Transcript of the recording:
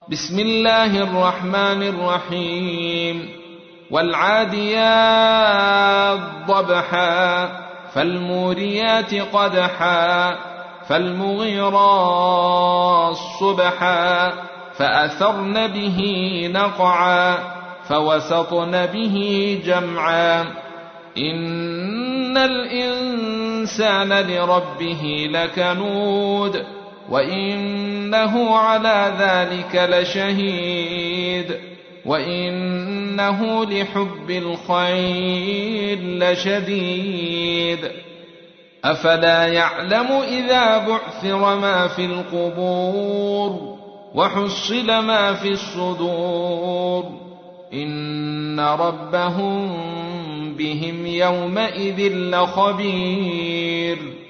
بسم الله الرحمن الرحيم والعاديات ضبحا فالموريات قدحا فالمغيرات صبحا فأثرن به نقعا فوسطن به جمعا إن الإنسان لربه لكنود وإنه على ذلك لشهيد وإنه لحب الخير لشديد أفلا يعلم إذا بعثر ما في القبور وحصل ما في الصدور إن ربهم بهم يومئذ لخبير